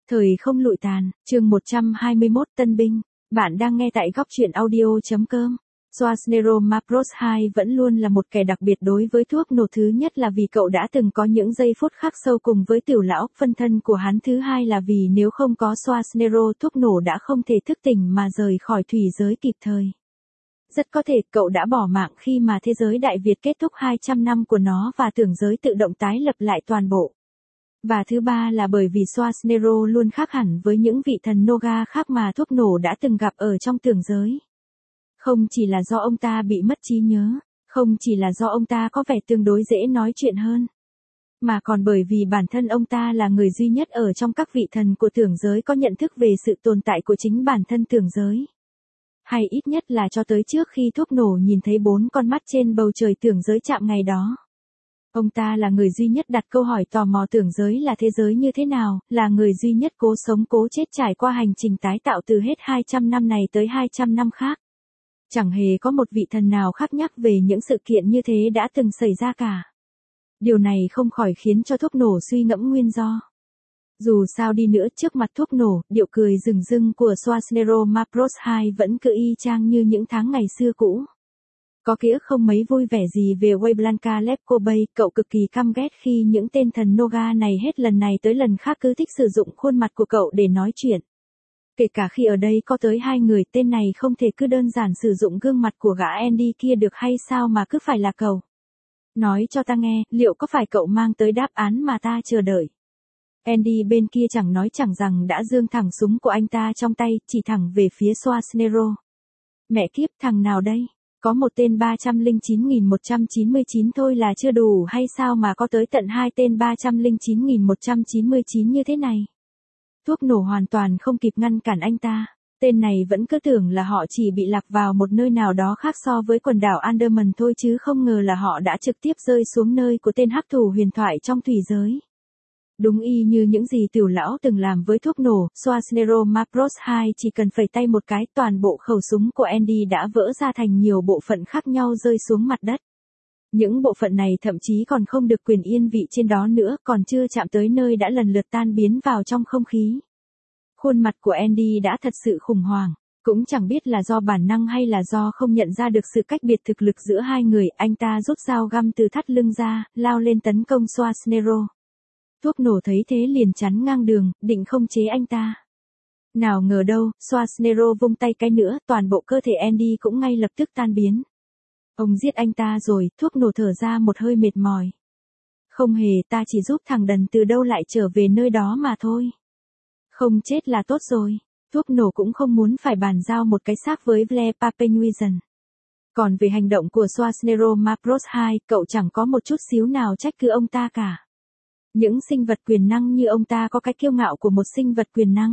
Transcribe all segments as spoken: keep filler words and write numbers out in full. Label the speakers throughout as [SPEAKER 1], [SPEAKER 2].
[SPEAKER 1] Thời không lụi tàn, chương một trăm hai mươi mốt Tân binh. Bạn đang nghe tại góc truyện audio.com. Schwarzenegger Macross hai vẫn luôn là một kẻ đặc biệt đối với thuốc nổ, thứ nhất là vì cậu đã từng có những giây phút khắc sâu cùng với tiểu lão, phân thân của hắn, thứ hai là vì nếu không có Schwarzenegger, thuốc nổ đã không thể thức tỉnh mà rời khỏi thủy giới kịp thời. Rất có thể cậu đã bỏ mạng khi mà thế giới Đại Việt kết thúc hai trăm năm của nó và tưởng giới tự động tái lập lại toàn bộ. Và thứ ba là bởi vì Schwarzenegger luôn khác hẳn với những vị thần Noga khác mà thuốc nổ đã từng gặp ở trong tưởng giới. Không chỉ là do ông ta bị mất trí nhớ, không chỉ là do ông ta có vẻ tương đối dễ nói chuyện hơn, mà còn bởi vì bản thân ông ta là người duy nhất ở trong các vị thần của tưởng giới có nhận thức về sự tồn tại của chính bản thân tưởng giới. Hay ít nhất là cho tới trước khi thuốc nổ nhìn thấy bốn con mắt trên bầu trời tưởng giới chạm ngày đó. Ông ta là người duy nhất đặt câu hỏi tò mò tưởng giới là thế giới như thế nào, là người duy nhất cố sống cố chết trải qua hành trình tái tạo từ hết hai trăm năm này tới hai trăm năm khác. Chẳng hề có một vị thần nào khác nhắc về những sự kiện như thế đã từng xảy ra cả. Điều này không khỏi khiến cho thuốc nổ suy ngẫm nguyên do. Dù sao đi nữa, trước mặt thuốc nổ, điệu cười rừng rưng của Schwarzenegger Macross hai vẫn cứ y chang như những tháng ngày xưa cũ. Có ký ức không mấy vui vẻ gì về Wayne Lepko Bay, cậu cực kỳ căm ghét khi những tên thần Noga này hết lần này tới lần khác cứ thích sử dụng khuôn mặt của cậu để nói chuyện. Kể cả khi ở đây có tới hai người, tên này không thể cứ đơn giản sử dụng gương mặt của gã Andy kia được hay sao mà cứ phải là cậu. Nói cho ta nghe, liệu có phải cậu mang tới đáp án mà ta chờ đợi? Andy bên kia chẳng nói chẳng rằng đã giương thẳng súng của anh ta trong tay, chỉ thẳng về phía Schwarzenegger. Mẹ kiếp, thằng nào đây? Có một tên ba trăm lẻ chín nghìn một trăm chín mươi chín thôi là chưa đủ hay sao mà có tới tận hai tên ba trăm lẻ chín nghìn một trăm chín mươi chín như thế này? Thuốc nổ hoàn toàn không kịp ngăn cản anh ta. Tên này vẫn cứ tưởng là họ chỉ bị lạc vào một nơi nào đó khác so với quần đảo Andaman thôi, chứ không ngờ là họ đã trực tiếp rơi xuống nơi của tên hắc thủ huyền thoại trong thủy giới. Đúng y như những gì tiểu lão từng làm với thuốc nổ, Schwarzenegger Macross hai chỉ cần phẩy tay một cái, toàn bộ khẩu súng của Andy đã vỡ ra thành nhiều bộ phận khác nhau rơi xuống mặt đất. Những bộ phận này thậm chí còn không được quyền yên vị trên đó nữa, còn chưa chạm tới nơi đã lần lượt tan biến vào trong không khí. Khuôn mặt của Andy đã thật sự khủng hoảng, cũng chẳng biết là do bản năng hay là do không nhận ra được sự cách biệt thực lực giữa hai người, anh ta rút dao găm từ thắt lưng ra, lao lên tấn công Schwarzenegger. Thuốc nổ thấy thế liền chắn ngang đường, định không chế anh ta. Nào ngờ đâu, Schwarzenegger vung tay cái nữa, toàn bộ cơ thể Andy cũng ngay lập tức tan biến. Ông giết anh ta rồi, thuốc nổ thở ra một hơi mệt mỏi. Không hề, ta chỉ giúp thằng đần từ đâu lại trở về nơi đó mà thôi. Không chết là tốt rồi. Thuốc nổ cũng không muốn phải bàn giao một cái xác với Blair Papenhuisen. Còn về hành động của Schwarzenegger Macross hai, cậu chẳng có một chút xíu nào trách cứ ông ta cả. Những sinh vật quyền năng như ông ta có cái kiêu ngạo của một sinh vật quyền năng.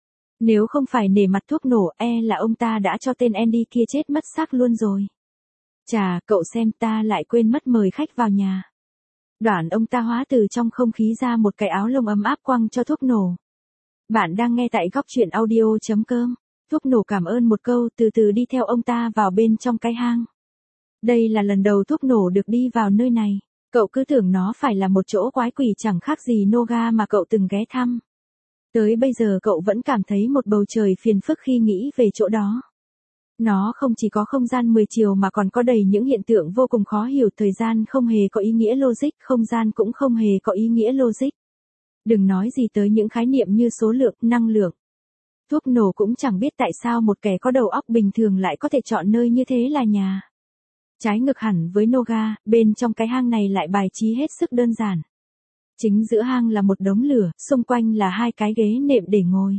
[SPEAKER 1] Nếu không phải nể mặt thuốc nổ, e là ông ta đã cho tên Andy kia chết mất xác luôn rồi. Chà, cậu xem, ta lại quên mất mời khách vào nhà. Đoạn ông ta hóa từ trong không khí ra một cái áo lông ấm áp quăng cho thuốc nổ. Bạn đang nghe tại góc truyện audio.com. Thuốc nổ cảm ơn một câu, từ từ đi theo ông ta vào bên trong cái hang. Đây là lần đầu thuốc nổ được đi vào nơi này. Cậu cứ tưởng nó phải là một chỗ quái quỷ chẳng khác gì Noga mà cậu từng ghé thăm. Tới bây giờ cậu vẫn cảm thấy một bầu trời phiền phức khi nghĩ về chỗ đó. Nó không chỉ có không gian mười chiều mà còn có đầy những hiện tượng vô cùng khó hiểu, thời gian không hề có ý nghĩa logic, không gian cũng không hề có ý nghĩa logic. Đừng nói gì tới những khái niệm như số lượng, năng lượng. Thuốc nổ cũng chẳng biết tại sao một kẻ có đầu óc bình thường lại có thể chọn nơi như thế là nhà. Trái ngược hẳn với Noga, bên trong cái hang này lại bài trí hết sức đơn giản. Chính giữa hang là một đống lửa, xung quanh là hai cái ghế nệm để ngồi.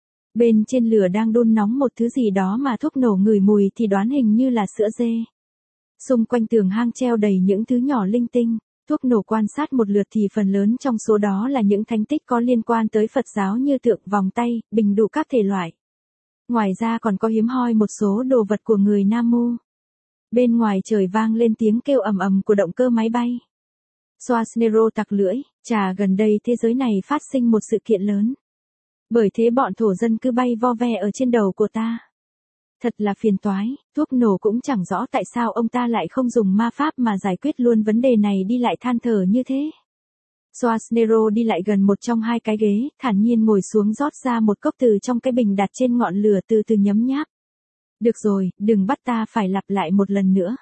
[SPEAKER 1] Bên trên lửa đang đun nóng một thứ gì đó mà thuốc nổ ngửi mùi thì đoán hình như là sữa dê. Xung quanh tường hang treo đầy những thứ nhỏ linh tinh. Thuốc nổ quan sát một lượt thì phần lớn trong số đó là những thánh tích có liên quan tới Phật giáo như tượng, vòng tay, bình đủ các thể loại. Ngoài ra còn có hiếm hoi một số đồ vật của người Nam Mu. Bên ngoài trời vang lên tiếng kêu ầm ầm của động cơ máy bay. Schwarzenegger tặc lưỡi, chà, gần đây thế giới này phát sinh một sự kiện lớn. Bởi thế bọn thổ dân cứ bay vo ve ở trên đầu của ta. Thật là phiền toái, thuốc nổ cũng chẳng rõ tại sao ông ta lại không dùng ma pháp mà giải quyết luôn vấn đề này, đi lại than thở như thế. Schwarzenegger đi lại gần một trong hai cái ghế, thản nhiên ngồi xuống rót ra một cốc từ trong cái bình đặt trên ngọn lửa từ từ nhấm nháp. Được rồi, đừng bắt ta phải lặp lại một lần nữa.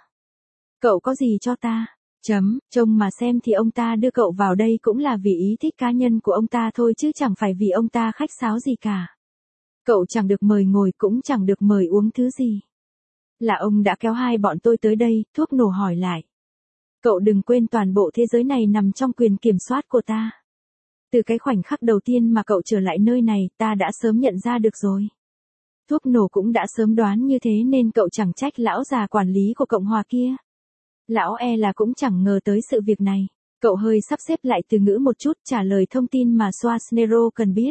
[SPEAKER 1] Cậu có gì cho ta? Chấm, trông mà xem thì ông ta đưa cậu vào đây cũng là vì ý thích cá nhân của ông ta thôi chứ chẳng phải vì ông ta khách sáo gì cả. Cậu chẳng được mời ngồi cũng chẳng được mời uống thứ gì. Là ông đã kéo hai bọn tôi tới đây, thuốc nổ hỏi lại. Cậu đừng quên toàn bộ thế giới này nằm trong quyền kiểm soát của ta. Từ cái khoảnh khắc đầu tiên mà cậu trở lại nơi này, ta đã sớm nhận ra được rồi. Thuốc nổ cũng đã sớm đoán như thế nên cậu chẳng trách lão già quản lý của Cộng hòa kia. Lão e là cũng chẳng ngờ tới sự việc này. Cậu hơi sắp xếp lại từ ngữ một chút trả lời thông tin mà Schwarzenegger cần biết.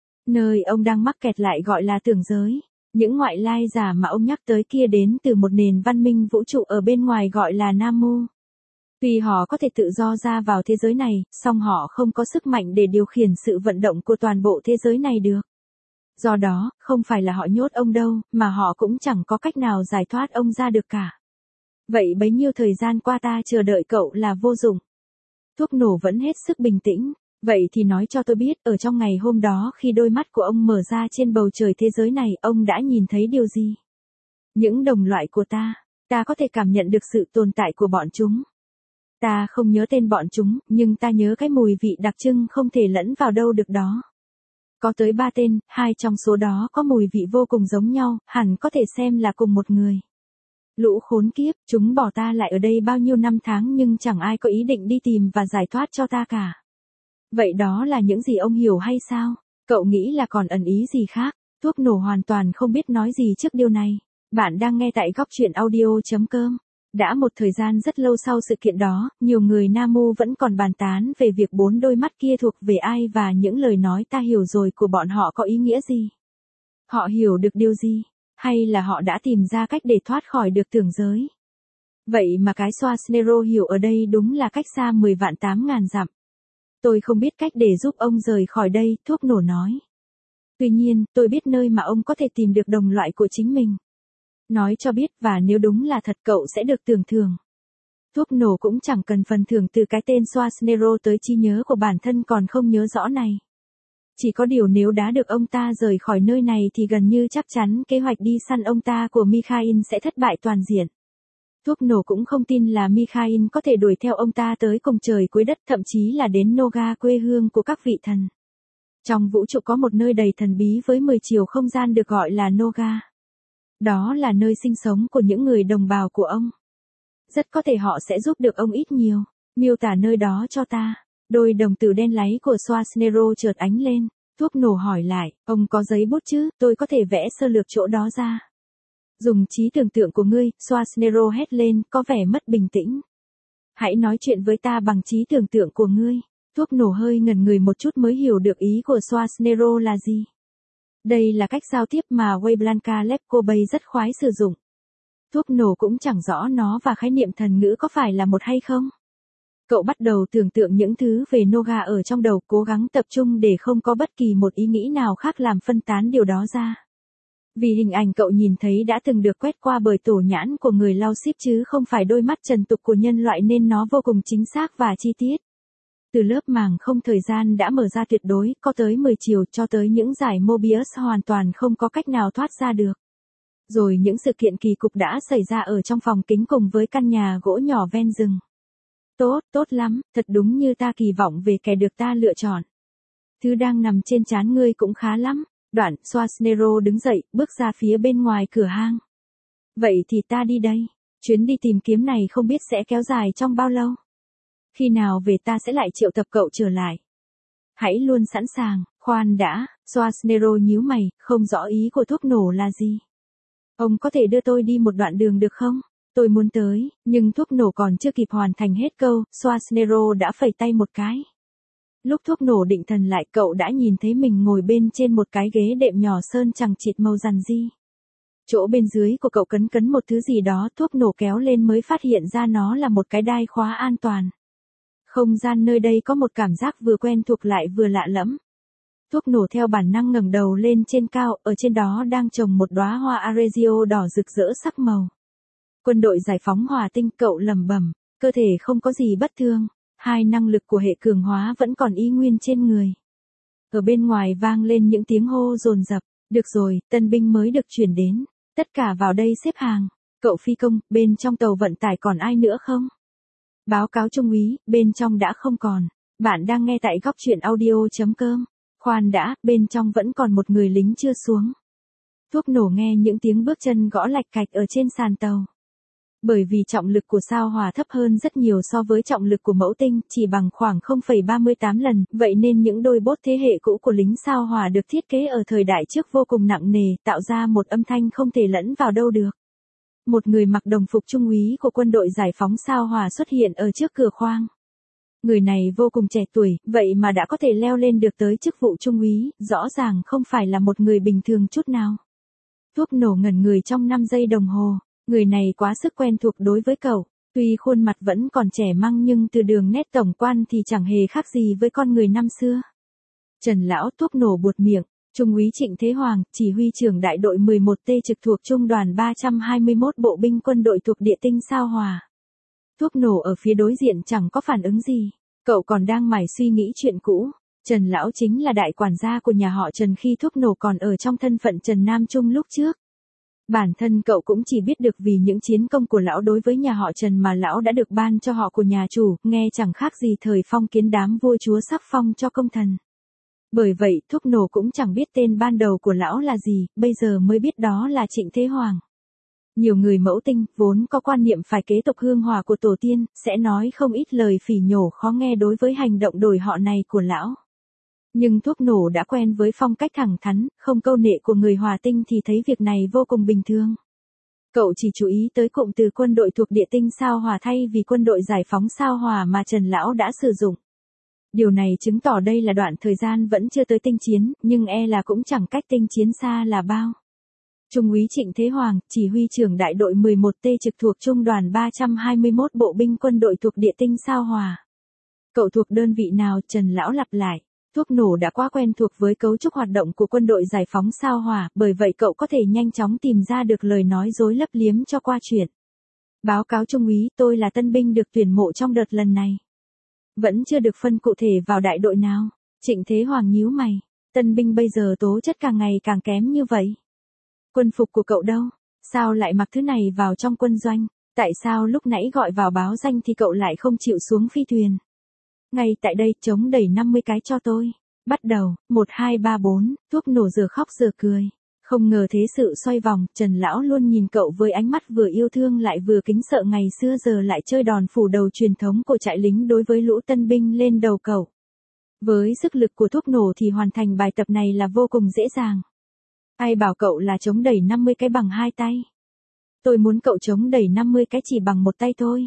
[SPEAKER 1] Nơi ông đang mắc kẹt lại gọi là tưởng giới. Những ngoại lai giả mà ông nhắc tới kia đến từ một nền văn minh vũ trụ ở bên ngoài gọi là Nam Mô. Tuy họ có thể tự do ra vào thế giới này, song họ không có sức mạnh để điều khiển sự vận động của toàn bộ thế giới này được. Do đó, không phải là họ nhốt ông đâu, mà họ cũng chẳng có cách nào giải thoát ông ra được cả. Vậy bấy nhiêu thời gian qua ta chờ đợi cậu là vô dụng. Thuốc nổ vẫn hết sức bình tĩnh. Vậy thì nói cho tôi biết, ở trong ngày hôm đó khi đôi mắt của ông mở ra trên bầu trời thế giới này, ông đã nhìn thấy điều gì? Những đồng loại của ta, ta có thể cảm nhận được sự tồn tại của bọn chúng. Ta không nhớ tên bọn chúng, nhưng ta nhớ cái mùi vị đặc trưng không thể lẫn vào đâu được đó. Có tới ba tên, hai trong số đó có mùi vị vô cùng giống nhau, hẳn có thể xem là cùng một người. Lũ khốn kiếp, chúng bỏ ta lại ở đây bao nhiêu năm tháng nhưng chẳng ai có ý định đi tìm và giải thoát cho ta cả. Vậy đó là những gì ông hiểu hay sao? Cậu nghĩ là còn ẩn ý gì khác? Thuốc nổ hoàn toàn không biết nói gì trước điều này. Bạn đang nghe tại góc truyện audio chấm com. Đã một thời gian rất lâu sau sự kiện đó, nhiều người Nam Mô vẫn còn bàn tán về việc bốn đôi mắt kia thuộc về ai và những lời nói ta hiểu rồi của bọn họ có ý nghĩa gì. Họ hiểu được điều gì? Hay là họ đã tìm ra cách để thoát khỏi được tưởng giới? Vậy mà cái Schwarzenegger hiểu ở đây đúng là cách xa mười vạn tám ngàn dặm. Tôi không biết cách để giúp ông rời khỏi đây, thuốc nổ nói. Tuy nhiên, tôi biết nơi mà ông có thể tìm được đồng loại của chính mình. Nói cho biết và nếu đúng là thật cậu sẽ được tưởng thưởng. Thuốc nổ cũng chẳng cần phần thưởng từ cái tên Schwarzenegger tới trí nhớ của bản thân còn không nhớ rõ này. Chỉ có điều nếu đã được ông ta rời khỏi nơi này thì gần như chắc chắn kế hoạch đi săn ông ta của Mikhail sẽ thất bại toàn diện. Thuốc nổ cũng không tin là Mikhail có thể đuổi theo ông ta tới cùng trời cuối đất, thậm chí là đến Noga, quê hương của các vị thần. Trong vũ trụ có một nơi đầy thần bí với mười chiều không gian được gọi là Noga. Đó là nơi sinh sống của những người đồng bào của ông. Rất có thể họ sẽ giúp được ông ít nhiều. Miêu tả nơi đó cho ta. Đôi đồng tử đen láy của Schwarzenegger chợt ánh lên. Thuốc nổ hỏi lại, ông có giấy bút chứ, tôi có thể vẽ sơ lược chỗ đó ra. Dùng trí tưởng tượng của ngươi, Schwarzenegger hét lên, có vẻ mất bình tĩnh. Hãy nói chuyện với ta bằng trí tưởng tượng của ngươi. Thuốc nổ hơi ngẩn người một chút mới hiểu được ý của Schwarzenegger là gì. Đây là cách giao tiếp mà Wayne Lepkobay rất khoái sử dụng. Thuốc nổ cũng chẳng rõ nó và khái niệm thần ngữ có phải là một hay không. Cậu bắt đầu tưởng tượng những thứ về Noga ở trong đầu, cố gắng tập trung để không có bất kỳ một ý nghĩ nào khác làm phân tán điều đó ra. Vì hình ảnh cậu nhìn thấy đã từng được quét qua bởi tổ nhãn của người lau ship chứ không phải đôi mắt trần tục của nhân loại nên nó vô cùng chính xác và chi tiết. Từ lớp màng không thời gian đã mở ra tuyệt đối, có tới mười chiều cho tới những dải Mobius hoàn toàn không có cách nào thoát ra được. Rồi những sự kiện kỳ cục đã xảy ra ở trong phòng kính cùng với căn nhà gỗ nhỏ ven rừng. Tốt, tốt lắm, thật đúng như ta kỳ vọng về kẻ được ta lựa chọn. Thứ đang nằm trên trán ngươi cũng khá lắm. Đoạn, Schwarzenegger đứng dậy, bước ra phía bên ngoài cửa hang. Vậy thì ta đi đây. Chuyến đi tìm kiếm này không biết sẽ kéo dài trong bao lâu. Khi nào về ta sẽ lại triệu tập cậu trở lại. Hãy luôn sẵn sàng, khoan đã, Schwarzenegger nhíu mày, không rõ ý của thuốc nổ là gì. Ông có thể đưa tôi đi một đoạn đường được không? Tôi muốn tới, nhưng thuốc nổ còn chưa kịp hoàn thành hết câu, Schwarzenegger đã phẩy tay một cái. Lúc thuốc nổ định thần lại cậu đã nhìn thấy mình ngồi bên trên một cái ghế đệm nhỏ sơn chằng chịt màu rằn ri. Chỗ bên dưới của cậu cấn cấn một thứ gì đó, thuốc nổ kéo lên mới phát hiện ra nó là một cái đai khóa an toàn. Không gian nơi đây có một cảm giác vừa quen thuộc lại vừa lạ lẫm. Thuốc nổ theo bản năng ngẩng đầu lên trên cao, ở trên đó đang trồng một đóa hoa arezio đỏ rực rỡ sắc màu. Quân đội giải phóng hỏa tinh, cậu lẩm bẩm, cơ thể không có gì bất thường. Hai năng lực của hệ cường hóa vẫn còn y nguyên trên người. Ở bên ngoài vang lên những tiếng hô dồn dập. Được rồi, tân binh mới được chuyển đến. Tất cả vào đây xếp hàng. Cậu phi công, bên trong tàu vận tải còn ai nữa không? Báo cáo trung úy, bên trong đã không còn. Bạn đang nghe tại góc truyện audio.com. Khoan đã, bên trong vẫn còn một người lính chưa xuống. Thuốc nổ nghe những tiếng bước chân gõ lạch cạch ở trên sàn tàu. Bởi vì trọng lực của sao hỏa thấp hơn rất nhiều so với trọng lực của mẫu tinh, chỉ bằng khoảng không phẩy ba mươi tám lần, vậy nên những đôi bốt thế hệ cũ của lính sao hỏa được thiết kế ở thời đại trước vô cùng nặng nề, tạo ra một âm thanh không thể lẫn vào đâu được. Một người mặc đồng phục trung úy của quân đội giải phóng sao hỏa xuất hiện ở trước cửa khoang. Người này vô cùng trẻ tuổi, vậy mà đã có thể leo lên được tới chức vụ trung úy, rõ ràng không phải là một người bình thường chút nào. Thuốc nổ ngẩn người trong năm giây đồng hồ. Người này quá sức quen thuộc đối với cậu, tuy khuôn mặt vẫn còn trẻ măng nhưng từ đường nét tổng quan thì chẳng hề khác gì với con người năm xưa. Trần lão thuốc nổ buột miệng, Trung úy Trịnh Thế Hoàng, chỉ huy trưởng đại đội mười một T trực thuộc trung đoàn ba trăm hai mươi mốt bộ binh quân đội thuộc địa tinh sao hỏa. Thuốc nổ ở phía đối diện chẳng có phản ứng gì, cậu còn đang mải suy nghĩ chuyện cũ. Trần lão chính là đại quản gia của nhà họ Trần khi thuốc nổ còn ở trong thân phận Trần Nam Trung lúc trước. Bản thân cậu cũng chỉ biết được vì những chiến công của lão đối với nhà họ Trần mà lão đã được ban cho họ của nhà chủ, nghe chẳng khác gì thời phong kiến đám vua chúa sắc phong cho công thần. Bởi vậy, thuốc nổ cũng chẳng biết tên ban đầu của lão là gì, bây giờ mới biết đó là Trịnh Thế Hoàng. Nhiều người mẫu tinh, vốn có quan niệm phải kế tục hương hỏa của tổ tiên, sẽ nói không ít lời phỉ nhổ khó nghe đối với hành động đổi họ này của lão. Nhưng thuốc nổ đã quen với phong cách thẳng thắn, không câu nệ của người Hòa Tinh thì thấy việc này vô cùng bình thường. Cậu chỉ chú ý tới cụm từ quân đội thuộc địa tinh sao hỏa thay vì quân đội giải phóng sao hỏa mà Trần Lão đã sử dụng. Điều này chứng tỏ đây là đoạn thời gian vẫn chưa tới tinh chiến, nhưng e là cũng chẳng cách tinh chiến xa là bao. Trung úy Trịnh Thế Hoàng, chỉ huy trưởng đại đội mười một T trực thuộc trung đoàn ba trăm hai mươi mốt bộ binh quân đội thuộc địa tinh sao hỏa. Cậu thuộc đơn vị nào? Trần Lão lặp lại. Thuốc nổ đã quá quen thuộc với cấu trúc hoạt động của quân đội giải phóng sao hỏa, bởi vậy cậu có thể nhanh chóng tìm ra được lời nói dối lấp liếm cho qua chuyện. Báo cáo trung úy, tôi là tân binh được tuyển mộ trong đợt lần này. Vẫn chưa được phân cụ thể vào đại đội nào. Trịnh Thế Hoàng nhíu mày. Tân binh bây giờ tố chất càng ngày càng kém như vậy. Quân phục của cậu đâu? Sao lại mặc thứ này vào trong quân doanh? Tại sao lúc nãy gọi vào báo danh thì cậu lại không chịu xuống phi thuyền? Ngay tại đây, chống đẩy năm mươi cái cho tôi. Bắt đầu, một hai ba bốn, thuốc nổ giờ khóc giờ cười. Không ngờ thế sự xoay vòng, Trần Lão luôn nhìn cậu với ánh mắt vừa yêu thương lại vừa kính sợ ngày xưa giờ lại chơi đòn phủ đầu truyền thống của trại lính đối với lũ tân binh lên đầu cậu. Với sức lực của thuốc nổ thì hoàn thành bài tập này là vô cùng dễ dàng. Ai bảo cậu là chống đẩy năm mươi cái bằng hai tay? Tôi muốn cậu chống đẩy năm mươi cái chỉ bằng một tay thôi.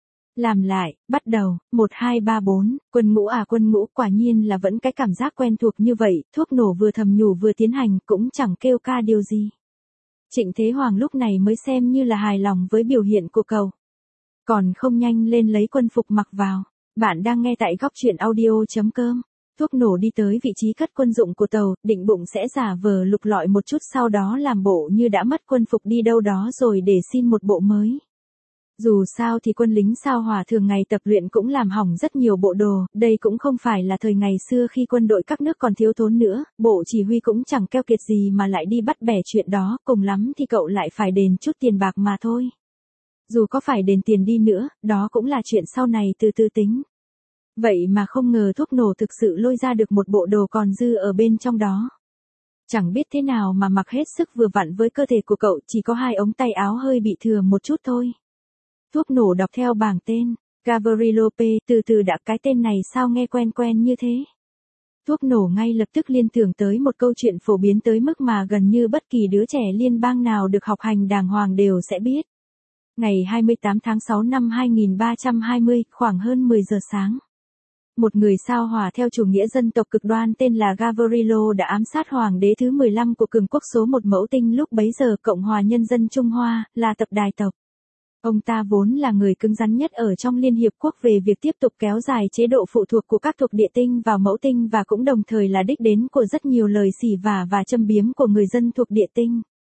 [SPEAKER 1] Làm lại, bắt đầu, một hai ba bốn, quân ngũ à quân ngũ, quả nhiên là vẫn cái cảm giác quen thuộc như vậy, thuốc nổ vừa thầm nhủ vừa tiến hành cũng chẳng kêu ca điều gì. Trịnh Thế Hoàng lúc này mới xem như là hài lòng với biểu hiện của cậu. Còn không nhanh lên lấy quân phục mặc vào. Bạn đang nghe tại góc truyện audio.com. Thuốc nổ đi tới vị trí cất quân dụng của tàu, định bụng sẽ giả vờ lục lọi một chút sau đó làm bộ như đã mất quân phục đi đâu đó rồi để xin một bộ mới. Dù sao thì quân lính sao hỏa thường ngày tập luyện cũng làm hỏng rất nhiều bộ đồ, đây cũng không phải là thời ngày xưa khi quân đội các nước còn thiếu thốn nữa, bộ chỉ huy cũng chẳng keo kiệt gì mà lại đi bắt bẻ chuyện đó, cùng lắm thì cậu lại phải đền chút tiền bạc mà thôi. Dù có phải đền tiền đi nữa, đó cũng là chuyện sau này từ từ tính. Vậy mà không ngờ thuốc nổ thực sự lôi ra được một bộ đồ còn dư ở bên trong đó. Chẳng biết thế nào mà mặc hết sức vừa vặn với cơ thể của cậu, chỉ có hai ống tay áo hơi bị thừa một chút thôi. Thuốc nổ đọc theo bảng tên, Gavrilo P, từ từ đã cái tên này sao nghe quen quen như thế. Thuốc nổ ngay lập tức liên tưởng tới một câu chuyện phổ biến tới mức mà gần như bất kỳ đứa trẻ liên bang nào được học hành đàng hoàng đều sẽ biết. Ngày hai mươi tám tháng sáu năm hai nghìn ba trăm hai mươi, khoảng hơn mười giờ sáng. Một người sao hỏa theo chủ nghĩa dân tộc cực đoan tên là Gavrilo đã ám sát hoàng đế thứ mười lăm của cường quốc số một mẫu tinh lúc bấy giờ Cộng hòa Nhân dân Trung Hoa, là tập đài tộc. Ông ta vốn là người cứng rắn nhất ở trong Liên Hiệp Quốc về việc tiếp tục kéo dài chế độ phụ thuộc của các thuộc địa tinh vào mẫu tinh và cũng đồng thời là đích đến của rất nhiều lời xỉ vả và châm biếm của người dân thuộc địa tinh.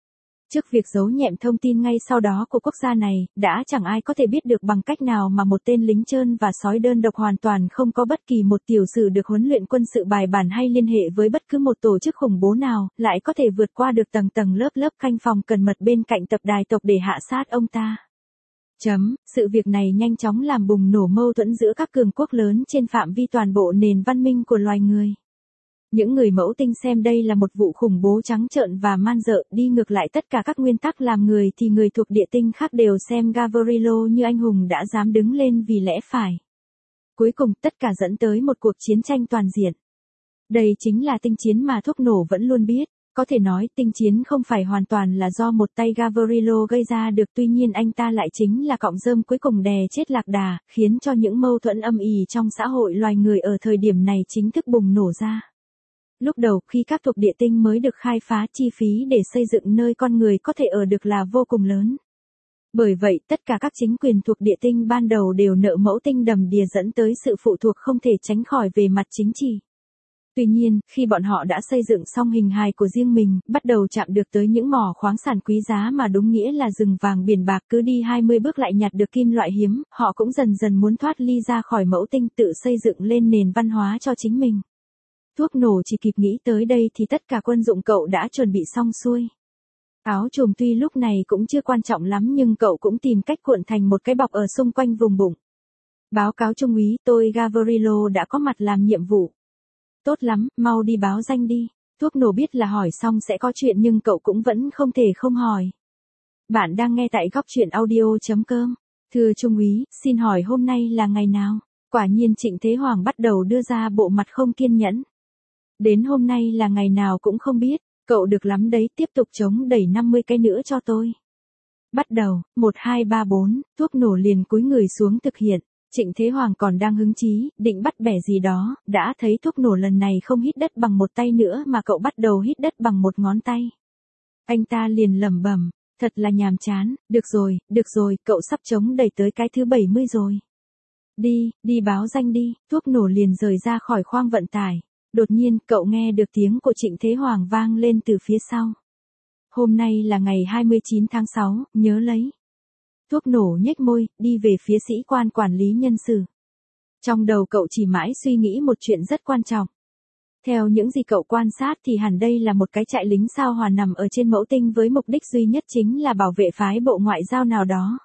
[SPEAKER 1] Trước việc giấu nhẹm thông tin ngay sau đó của quốc gia này, đã chẳng ai có thể biết được bằng cách nào mà một tên lính trơn và sói đơn độc hoàn toàn không có bất kỳ một tiểu sử được huấn luyện quân sự bài bản hay liên hệ với bất cứ một tổ chức khủng bố nào, lại có thể vượt qua được tầng tầng lớp lớp canh phòng cần mật bên cạnh tập đài tộc để hạ sát ông ta. Chấm, sự việc này nhanh chóng làm bùng nổ mâu thuẫn giữa các cường quốc lớn trên phạm vi toàn bộ nền văn minh của loài người. Những người mẫu tinh xem đây là một vụ khủng bố trắng trợn và man dợ, đi ngược lại tất cả các nguyên tắc làm người thì người thuộc địa tinh khác đều xem Gavrilo như anh hùng đã dám đứng lên vì lẽ phải. Cuối cùng tất cả dẫn tới một cuộc chiến tranh toàn diện. Đây chính là tinh chiến mà thuốc nổ vẫn luôn biết. Có thể nói tinh chiến không phải hoàn toàn là do một tay Gavrilo gây ra được, tuy nhiên anh ta lại chính là cọng rơm cuối cùng đè chết lạc đà, khiến cho những mâu thuẫn âm ỉ trong xã hội loài người ở thời điểm này chính thức bùng nổ ra. Lúc đầu khi các thuộc địa tinh mới được khai phá, chi phí để xây dựng nơi con người có thể ở được là vô cùng lớn. Bởi vậy tất cả các chính quyền thuộc địa tinh ban đầu đều nợ mẫu tinh đầm đìa, dẫn tới sự phụ thuộc không thể tránh khỏi về mặt chính trị. Tuy nhiên, khi bọn họ đã xây dựng xong hình hài của riêng mình, bắt đầu chạm được tới những mỏ khoáng sản quý giá mà đúng nghĩa là rừng vàng biển bạc, cứ đi hai mươi bước lại nhặt được kim loại hiếm, họ cũng dần dần muốn thoát ly ra khỏi mẫu tinh, tự xây dựng lên nền văn hóa cho chính mình. Thuốc nổ chỉ kịp nghĩ tới đây thì tất cả quân dụng cậu đã chuẩn bị xong xuôi. Áo chùm tuy lúc này cũng chưa quan trọng lắm nhưng cậu cũng tìm cách cuộn thành một cái bọc ở xung quanh vùng bụng. Báo cáo trung úy, tôi Gavrilo đã có mặt làm nhiệm vụ. Tốt lắm, mau đi báo danh đi. Thuốc nổ biết là hỏi xong sẽ có chuyện nhưng cậu cũng vẫn không thể không hỏi. Bạn đang nghe tại góc truyện audio chấm com. Thưa trung úy, xin hỏi hôm nay là ngày nào? Quả nhiên Trịnh Thế Hoàng bắt đầu đưa ra bộ mặt không kiên nhẫn. Đến hôm nay là ngày nào cũng không biết, cậu được lắm đấy, tiếp tục chống đẩy năm mươi cái nữa cho tôi. Bắt đầu, một hai ba bốn, thuốc nổ liền cúi người xuống thực hiện. Trịnh Thế Hoàng còn đang hứng chí, định bắt bẻ gì đó, đã thấy thuốc nổ lần này không hít đất bằng một tay nữa mà cậu bắt đầu hít đất bằng một ngón tay. Anh ta liền lẩm bẩm, thật là nhàm chán, được rồi, được rồi, cậu sắp chống đẩy tới cái thứ bảy mươi rồi. Đi, đi báo danh đi, thuốc nổ liền rời ra khỏi khoang vận tải. Đột nhiên, cậu nghe được tiếng của Trịnh Thế Hoàng vang lên từ phía sau. Hôm nay là ngày hai mươi chín tháng sáu, nhớ lấy. Thuốc nổ nhếch môi, đi về phía sĩ quan quản lý nhân sự. Trong đầu cậu chỉ mãi suy nghĩ một chuyện rất quan trọng. Theo những gì cậu quan sát thì hẳn đây là một cái trại lính sao Hỏa nằm ở trên mẫu tinh với mục đích duy nhất chính là bảo vệ phái bộ ngoại giao nào đó.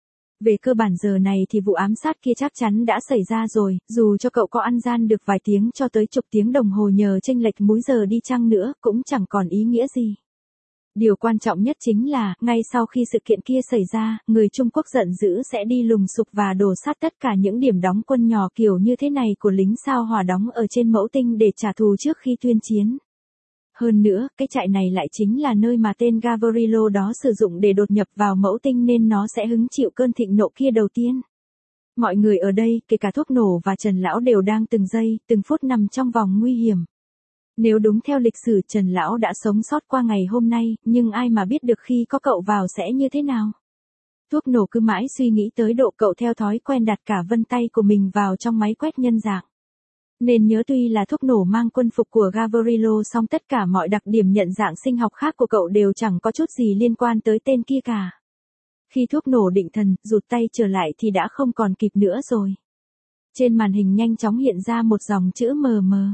[SPEAKER 1] Về cơ bản giờ này thì vụ ám sát kia chắc chắn đã xảy ra rồi, dù cho cậu có ăn gian được vài tiếng cho tới chục tiếng đồng hồ nhờ chênh lệch múi giờ đi chăng nữa, cũng chẳng còn ý nghĩa gì. Điều quan trọng nhất chính là, ngay sau khi sự kiện kia xảy ra, người Trung Quốc giận dữ sẽ đi lùng sục và đổ sát tất cả những điểm đóng quân nhỏ kiểu như thế này của lính sao Hỏa đóng ở trên mẫu tinh để trả thù trước khi tuyên chiến. Hơn nữa, cái trại này lại chính là nơi mà tên Gavrilo đó sử dụng để đột nhập vào mẫu tinh nên nó sẽ hứng chịu cơn thịnh nộ kia đầu tiên. Mọi người ở đây, kể cả thuốc nổ và Trần Lão đều đang từng giây, từng phút nằm trong vòng nguy hiểm. Nếu đúng theo lịch sử Trần Lão đã sống sót qua ngày hôm nay, nhưng ai mà biết được khi có cậu vào sẽ như thế nào. Thuốc nổ cứ mãi suy nghĩ tới độ cậu theo thói quen đặt cả vân tay của mình vào trong máy quét nhân dạng. Nên nhớ tuy là thuốc nổ mang quân phục của Gavrilo song tất cả mọi đặc điểm nhận dạng sinh học khác của cậu đều chẳng có chút gì liên quan tới tên kia cả. Khi thuốc nổ định thần, rụt tay trở lại thì đã không còn kịp nữa rồi. Trên màn hình nhanh chóng hiện ra một dòng chữ mờ mờ.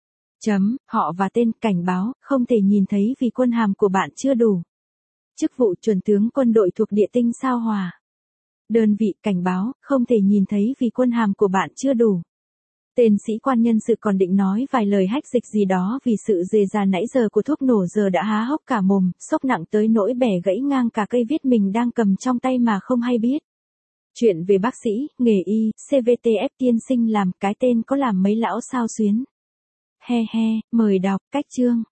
[SPEAKER 1] Chấm, họ và tên, cảnh báo, không thể nhìn thấy vì quân hàm của bạn chưa đủ. Chức vụ chuẩn tướng quân đội thuộc địa tinh sao Hỏa. Đơn vị, cảnh báo, không thể nhìn thấy vì quân hàm của bạn chưa đủ. Tên sĩ quan nhân sự còn định nói vài lời hách dịch gì đó vì sự dề dà nãy giờ của thuốc nổ giờ đã há hốc cả mồm, sốc nặng tới nỗi bẻ gãy ngang cả cây viết mình đang cầm trong tay mà không hay biết. Chuyện về bác sĩ, nghề y, xê vê tê ép tiên sinh làm cái tên có làm mấy lão sao xuyến. He he, mời đọc, cách chương.